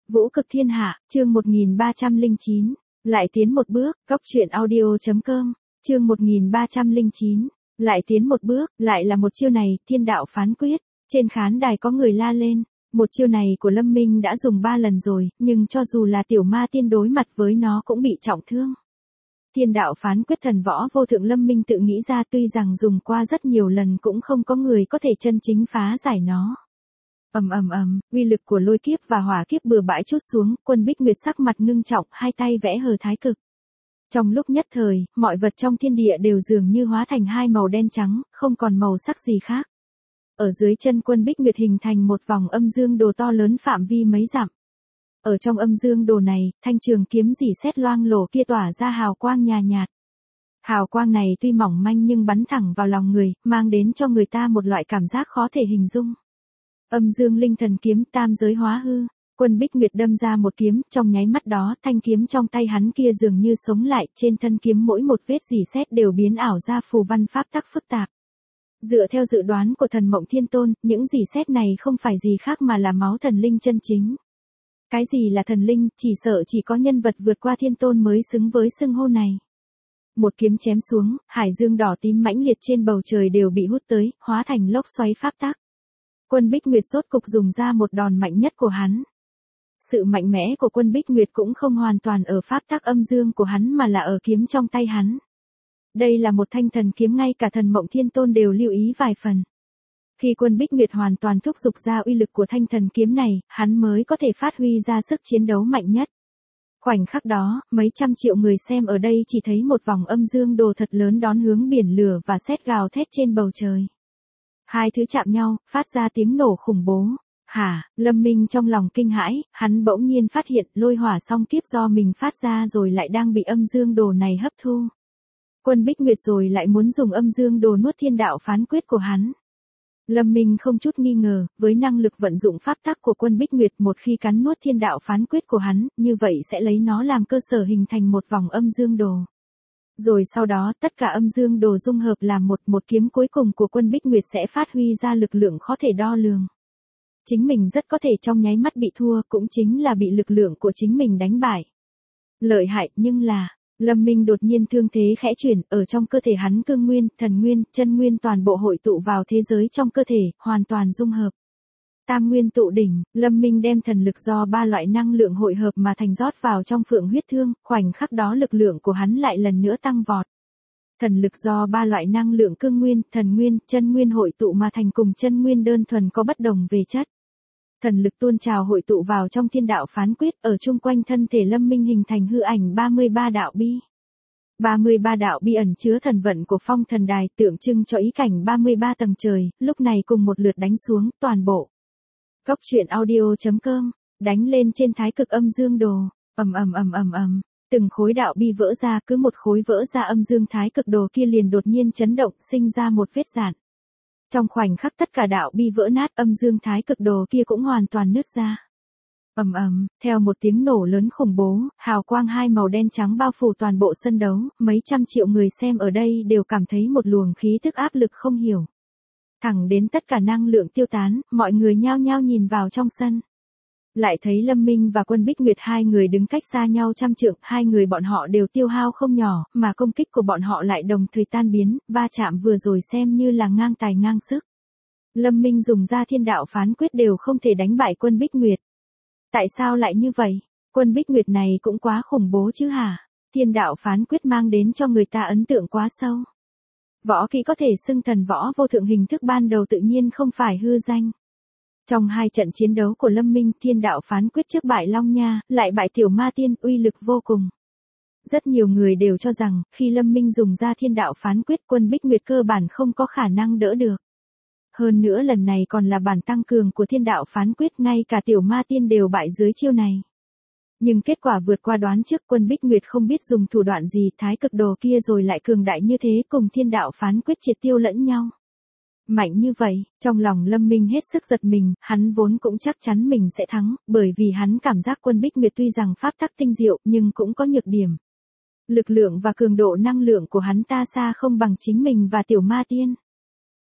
Vũ cực thiên hạ, chương 1309. Lại tiến một bước, Cóc truyện audio.com, chương 1309. Lại tiến một bước, lại là một chiêu này, thiên đạo phán quyết. Trên khán đài có người la lên. Một chiêu này của Lâm Minh đã dùng 3 lần rồi, nhưng cho dù là tiểu ma tiên đối mặt với nó cũng bị trọng thương. Thiên đạo phán quyết thần võ vô thượng Lâm Minh tự nghĩ ra, tuy rằng dùng qua rất nhiều lần cũng không có người có thể chân chính phá giải nó. Uy lực của lôi kiếp và hỏa kiếp bừa bãi trút xuống, Quân Bích Nguyệt sắc mặt ngưng trọng, hai tay vẽ hờ thái cực. Trong lúc nhất thời, mọi vật trong thiên địa đều dường như hóa thành hai màu đen trắng, không còn màu sắc gì khác. Ở dưới chân Quân Bích Nguyệt hình thành một vòng âm dương đồ to lớn phạm vi mấy dặm. Ở trong âm dương đồ này, thanh trường kiếm rỉ sét loang lổ kia tỏa ra hào quang nhàn nhạt. Hào quang này tuy mỏng manh nhưng bắn thẳng vào lòng người, mang đến cho người ta một loại cảm giác khó thể hình dung. Âm dương linh thần kiếm, tam giới hóa hư. Quân Bích Nguyệt đâm ra một kiếm, trong nháy mắt đó, thanh kiếm trong tay hắn kia dường như sống lại, trên thân kiếm mỗi một vết rỉ sét đều biến ảo ra phù văn pháp tắc phức tạp. Dựa theo dự đoán của Thần Mộng Thiên Tôn, những rỉ sét này không phải gì khác mà là máu thần linh chân chính. Cái gì là thần linh, chỉ sợ chỉ có nhân vật vượt qua thiên tôn mới xứng với xưng hô này. Một kiếm chém xuống, hải dương đỏ tím mãnh liệt trên bầu trời đều bị hút tới, hóa thành lốc xoáy pháp tắc. Quân Bích Nguyệt rốt cục dùng ra một đòn mạnh nhất của hắn. Sự mạnh mẽ của Quân Bích Nguyệt cũng không hoàn toàn ở pháp tắc âm dương của hắn mà là ở kiếm trong tay hắn. Đây là một thanh thần kiếm, ngay cả Thần Mộng Thiên Tôn đều lưu ý vài phần. Khi Quân Bích Nguyệt hoàn toàn thúc giục ra uy lực của thanh thần kiếm này, hắn mới có thể phát huy ra sức chiến đấu mạnh nhất. Khoảnh khắc đó, mấy trăm triệu người xem ở đây chỉ thấy một vòng âm dương đồ thật lớn đón hướng biển lửa và sét gào thét trên bầu trời. Hai thứ chạm nhau, phát ra tiếng nổ khủng bố. Lâm Minh trong lòng kinh hãi, hắn bỗng nhiên phát hiện lôi hỏa song kiếp do mình phát ra rồi lại đang bị âm dương đồ này hấp thu. Quân Bích Nguyệt rồi lại muốn dùng âm dương đồ nuốt thiên đạo phán quyết của hắn. Lâm Minh không chút nghi ngờ, với năng lực vận dụng pháp tắc của Quân Bích Nguyệt, một khi cắn nuốt thiên đạo phán quyết của hắn, như vậy sẽ lấy nó làm cơ sở hình thành một vòng âm dương đồ. Rồi sau đó, tất cả âm dương đồ dung hợp làm một kiếm cuối cùng của Quân Bích Nguyệt sẽ phát huy ra lực lượng khó thể đo lường. Chính mình rất có thể trong nháy mắt bị thua, cũng chính là bị lực lượng của chính mình đánh bại. Lợi hại, nhưng là, Lâm Minh đột nhiên thương thế khẽ chuyển, ở trong cơ thể hắn cương nguyên, thần nguyên, chân nguyên toàn bộ hội tụ vào thế giới trong cơ thể, hoàn toàn dung hợp. Tam nguyên tụ đỉnh, Lâm Minh đem thần lực do 3 loại năng lượng hội hợp mà thành rót vào trong Phượng huyết thương, khoảnh khắc đó lực lượng của hắn lại lần nữa tăng vọt. Thần lực do 3 loại năng lượng cương nguyên, thần nguyên, chân nguyên hội tụ mà thành cùng chân nguyên đơn thuần có bất đồng về chất. Thần lực tuôn trào hội tụ vào trong thiên đạo phán quyết, ở chung quanh thân thể Lâm Minh hình thành hư ảnh 33 đạo bi. 33 đạo bi ẩn chứa thần vận của phong thần đài, tượng trưng cho ý cảnh 33 tầng trời, lúc này cùng một lượt đánh xuống, toàn bộ. Cóc truyện audio.com, đánh lên trên thái cực âm dương đồ, từng khối đạo bi vỡ ra, cứ một khối vỡ ra âm dương thái cực đồ kia liền đột nhiên chấn động, sinh ra một vết rạn. Trong khoảnh khắc tất cả đạo bi vỡ nát, âm dương thái cực đồ kia cũng hoàn toàn nứt ra. Theo một tiếng nổ lớn khủng bố, hào quang hai màu đen trắng bao phủ toàn bộ sân đấu, mấy trăm triệu người xem ở đây đều cảm thấy một luồng khí tức áp lực không hiểu. Thẳng đến tất cả năng lượng tiêu tán, mọi người nhao nhao nhìn vào trong sân. Lại thấy Lâm Minh và Quân Bích Nguyệt hai người đứng cách xa nhau trăm trượng, hai người bọn họ đều tiêu hao không nhỏ, mà công kích của bọn họ lại đồng thời tan biến, va chạm vừa rồi xem như là ngang tài ngang sức. Lâm Minh dùng ra thiên đạo phán quyết đều không thể đánh bại Quân Bích Nguyệt. Tại sao lại như vậy? Quân Bích Nguyệt này cũng quá khủng bố chứ hả? Thiên đạo phán quyết mang đến cho người ta ấn tượng quá sâu. Võ kỹ có thể xưng thần võ vô thượng hình thức ban đầu tự nhiên không phải hư danh. Trong hai trận chiến đấu của Lâm Minh, thiên đạo phán quyết trước bại Long Nha, lại bại tiểu ma tiên, uy lực vô cùng. Rất nhiều người đều cho rằng, khi Lâm Minh dùng ra thiên đạo phán quyết, Quân Bích Nguyệt cơ bản không có khả năng đỡ được. Hơn nữa lần này còn là bản tăng cường của thiên đạo phán quyết, ngay cả tiểu ma tiên đều bại dưới chiêu này. Nhưng kết quả vượt qua đoán trước, Quân Bích Nguyệt không biết dùng thủ đoạn gì, thái cực đồ kia rồi lại cường đại như thế, cùng thiên đạo phán quyết triệt tiêu lẫn nhau. Mạnh như vậy, trong lòng Lâm Minh hết sức giật mình, hắn vốn cũng chắc chắn mình sẽ thắng, bởi vì hắn cảm giác Quân Bích Nguyệt tuy rằng pháp tắc tinh diệu, nhưng cũng có nhược điểm. Lực lượng và cường độ năng lượng của hắn ta xa không bằng chính mình và tiểu ma tiên.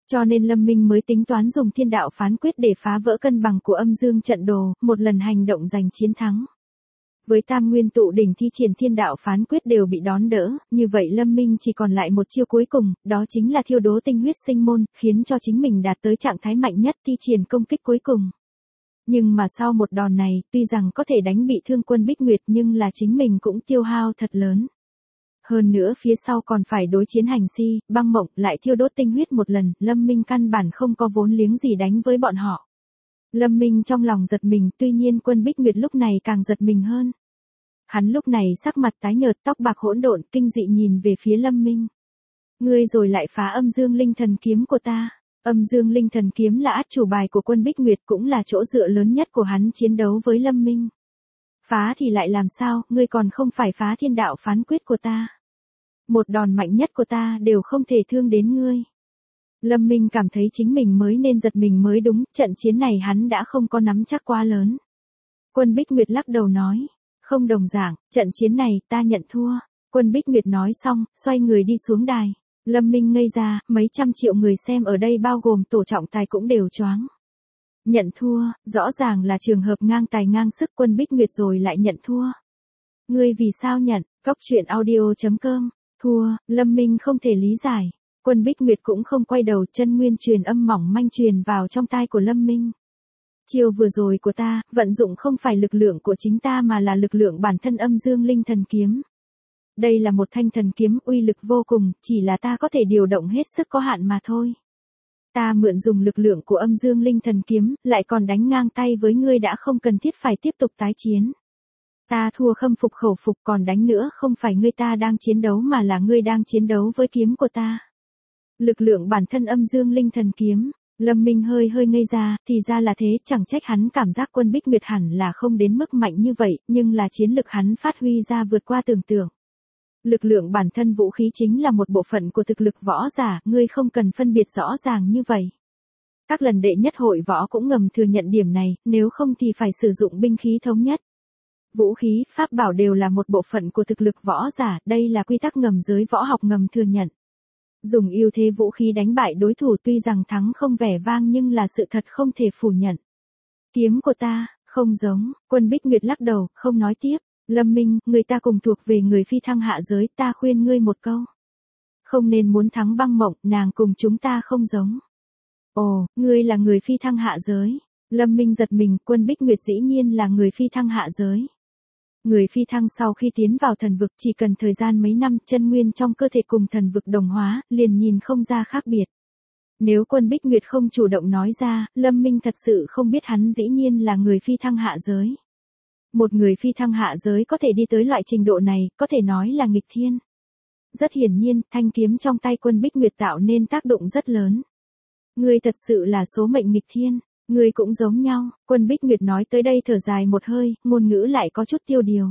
Cho nên Lâm Minh mới tính toán dùng thiên đạo phán quyết để phá vỡ cân bằng của âm dương trận đồ, một lần hành động giành chiến thắng. Với tam nguyên tụ đỉnh thi triển thiên đạo phán quyết đều bị đón đỡ, như vậy Lâm Minh chỉ còn lại một chiêu cuối cùng, đó chính là thiêu đố tinh huyết sinh môn, khiến cho chính mình đạt tới trạng thái mạnh nhất thi triển công kích cuối cùng. Nhưng mà sau một đòn này, tuy rằng có thể đánh bị thương Quân Bích Nguyệt nhưng là chính mình cũng tiêu hao thật lớn. Hơn nữa phía sau còn phải đối chiến hành si, băng mộng lại thiêu đốt tinh huyết một lần, Lâm Minh căn bản không có vốn liếng gì đánh với bọn họ. Lâm Minh trong lòng giật mình, tuy nhiên Quân Bích Nguyệt lúc này càng giật mình hơn. Hắn lúc này sắc mặt tái nhợt, tóc bạc hỗn độn, kinh dị nhìn về phía Lâm Minh. Ngươi rồi lại phá âm dương linh thần kiếm của ta. Âm dương linh thần kiếm là át chủ bài của Quân Bích Nguyệt, cũng là chỗ dựa lớn nhất của hắn chiến đấu với Lâm Minh. Phá thì lại làm sao, ngươi còn không phải phá thiên đạo phán quyết của ta. Một đòn mạnh nhất của ta đều không thể thương đến ngươi. Lâm Minh cảm thấy chính mình mới nên giật mình mới đúng, trận chiến này hắn đã không có nắm chắc quá lớn. Quân Bích Nguyệt lắc đầu nói, không đồng dạng, trận chiến này ta nhận thua. Quân Bích Nguyệt nói xong, xoay người đi xuống đài. Lâm Minh ngây ra, mấy trăm triệu người xem ở đây bao gồm tổ trọng tài cũng đều choáng. Nhận thua, rõ ràng là trường hợp ngang tài ngang sức. Quân Bích Nguyệt rồi lại nhận thua. Ngươi vì sao nhận? Cóc truyện audio.com. Thua, Lâm Minh không thể lý giải. Quân Bích Nguyệt cũng không quay đầu, chân nguyên truyền âm mỏng manh truyền vào trong tai của Lâm Minh. Chiêu vừa rồi của ta, vận dụng không phải lực lượng của chính ta mà là lực lượng bản thân âm dương linh thần kiếm. Đây là một thanh thần kiếm uy lực vô cùng, chỉ là ta có thể điều động hết sức có hạn mà thôi. Ta mượn dùng lực lượng của âm dương linh thần kiếm, lại còn đánh ngang tay với ngươi đã không cần thiết phải tiếp tục tái chiến. Ta thua khâm phục khẩu phục, còn đánh nữa không phải ngươi ta đang chiến đấu mà là ngươi đang chiến đấu với kiếm của ta. Lực lượng bản thân âm dương linh thần kiếm. Lâm Minh hơi ngây ra, thì ra là thế, chẳng trách hắn cảm giác Quân Bích Nguyệt hẳn là không đến mức mạnh như vậy, nhưng là chiến lực hắn phát huy ra vượt qua tưởng tượng. Lực lượng bản thân vũ khí chính là một bộ phận của thực lực võ giả, ngươi không cần phân biệt rõ ràng như vậy. Các lần đệ nhất hội võ cũng ngầm thừa nhận điểm này, nếu không thì phải sử dụng binh khí thống nhất. Vũ khí, pháp bảo đều là một bộ phận của thực lực võ giả, đây là quy tắc ngầm giới võ học ngầm thừa nhận. Dùng ưu thế vũ khí đánh bại đối thủ tuy rằng thắng không vẻ vang nhưng là sự thật không thể phủ nhận. Kiếm của ta, không giống, Quân Bích Nguyệt lắc đầu, không nói tiếp. Lâm Minh, người ta cùng thuộc về người phi thăng hạ giới, ta khuyên ngươi một câu. Không nên muốn thắng băng mộng, nàng cùng chúng ta không giống. Ồ, ngươi là người phi thăng hạ giới. Lâm Minh giật mình, Quân Bích Nguyệt dĩ nhiên là người phi thăng hạ giới. Người phi thăng sau khi tiến vào thần vực chỉ cần thời gian mấy năm, chân nguyên trong cơ thể cùng thần vực đồng hóa, liền nhìn không ra khác biệt. Nếu Quân Bích Nguyệt không chủ động nói ra, Lâm Minh thật sự không biết hắn dĩ nhiên là người phi thăng hạ giới. Một người phi thăng hạ giới có thể đi tới loại trình độ này, có thể nói là nghịch thiên. Rất hiển nhiên, thanh kiếm trong tay Quân Bích Nguyệt tạo nên tác động rất lớn. Ngươi thật sự là số mệnh nghịch thiên. Ngươi cũng giống nhau. Quân Bích Nguyệt nói tới đây thở dài một hơi, ngôn ngữ lại có chút tiêu điều.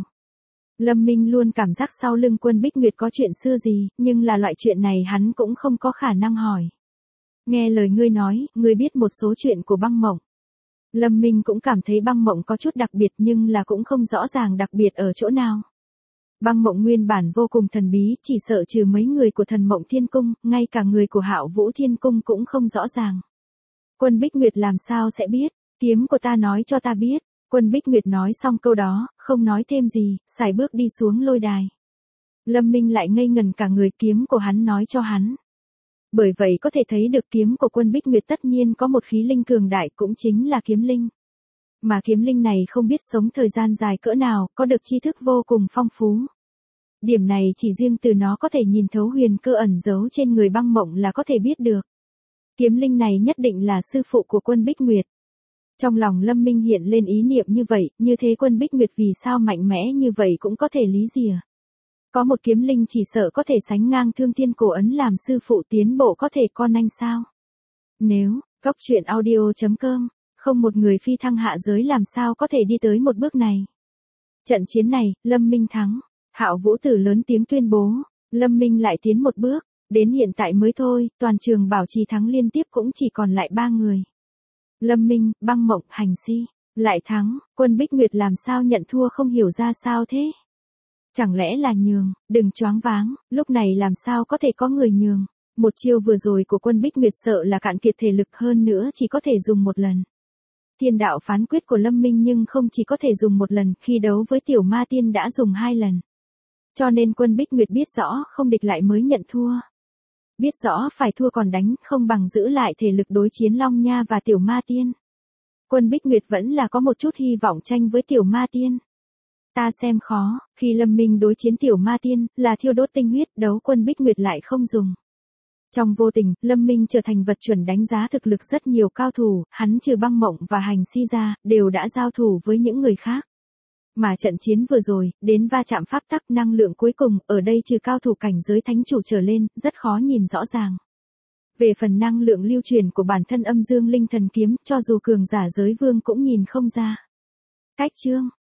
Lâm Minh luôn cảm giác sau lưng Quân Bích Nguyệt có chuyện xưa gì, nhưng là loại chuyện này hắn cũng không có khả năng hỏi. Nghe lời ngươi nói, ngươi biết một số chuyện của băng mộng. Lâm Minh cũng cảm thấy băng mộng có chút đặc biệt nhưng là cũng không rõ ràng đặc biệt ở chỗ nào. Băng mộng nguyên bản vô cùng thần bí, chỉ sợ trừ mấy người của thần mộng thiên cung, ngay cả người của Hạo Vũ thiên cung cũng không rõ ràng. Quân Bích Nguyệt làm sao sẽ biết, kiếm của ta nói cho ta biết. Quân Bích Nguyệt nói xong câu đó, không nói thêm gì, sải bước đi xuống lôi đài. Lâm Minh lại ngây ngần cả người, kiếm của hắn nói cho hắn. Bởi vậy có thể thấy được kiếm của Quân Bích Nguyệt tất nhiên có một khí linh cường đại, cũng chính là kiếm linh. Mà kiếm linh này không biết sống thời gian dài cỡ nào, có được tri thức vô cùng phong phú. Điểm này chỉ riêng từ nó có thể nhìn thấu huyền cơ ẩn giấu trên người băng mộng là có thể biết được. Kiếm linh này nhất định là sư phụ của Quân Bích Nguyệt. Trong lòng Lâm Minh hiện lên ý niệm như vậy, như thế Quân Bích Nguyệt vì sao mạnh mẽ như vậy cũng có thể lý giải. Có một kiếm linh chỉ sợ có thể sánh ngang Thương Thiên Cổ Ấn làm sư phụ tiến bộ có thể con anh sao. Nếu, Cóc truyện audio.com, không một người phi thăng hạ giới làm sao có thể đi tới một bước này. Trận chiến này, Lâm Minh thắng. Hạo Vũ Tử lớn tiếng tuyên bố, Lâm Minh lại tiến một bước. Đến hiện tại mới thôi, toàn trường bảo trì thắng liên tiếp cũng chỉ còn lại 3 người. Lâm Minh, băng mộng, hành si. Lại thắng, Quân Bích Nguyệt làm sao nhận thua không hiểu ra sao thế. Chẳng lẽ là nhường, đừng choáng váng, lúc này làm sao có thể có người nhường. Một chiêu vừa rồi của quân Bích Nguyệt sợ là cạn kiệt thể lực, hơn nữa chỉ có thể dùng một lần. Thiên đạo phán quyết của Lâm Minh nhưng không chỉ có thể dùng một lần, khi đấu với tiểu ma tiên đã dùng 2 lần. Cho nên quân Bích Nguyệt biết rõ không địch lại mới nhận thua. Biết rõ phải thua còn đánh, không bằng giữ lại thể lực đối chiến Long Nha và tiểu ma tiên. Quân Bích Nguyệt vẫn là có một chút hy vọng tranh với tiểu ma tiên. Ta xem khó, khi Lâm Minh đối chiến tiểu ma tiên, là thiêu đốt tinh huyết, đấu quân Bích Nguyệt lại không dùng. Trong vô tình, Lâm Minh trở thành vật chuẩn đánh giá thực lực rất nhiều cao thủ, hắn trừ Băng Mộng và Hành Si ra, đều đã giao thủ với những người khác. Mà trận chiến vừa rồi, đến va chạm pháp tắc năng lượng cuối cùng, ở đây trừ cao thủ cảnh giới thánh chủ trở lên, rất khó nhìn rõ ràng. Về phần năng lượng lưu truyền của bản thân âm dương linh thần kiếm, cho dù cường giả giới vương cũng nhìn không ra. Cách chương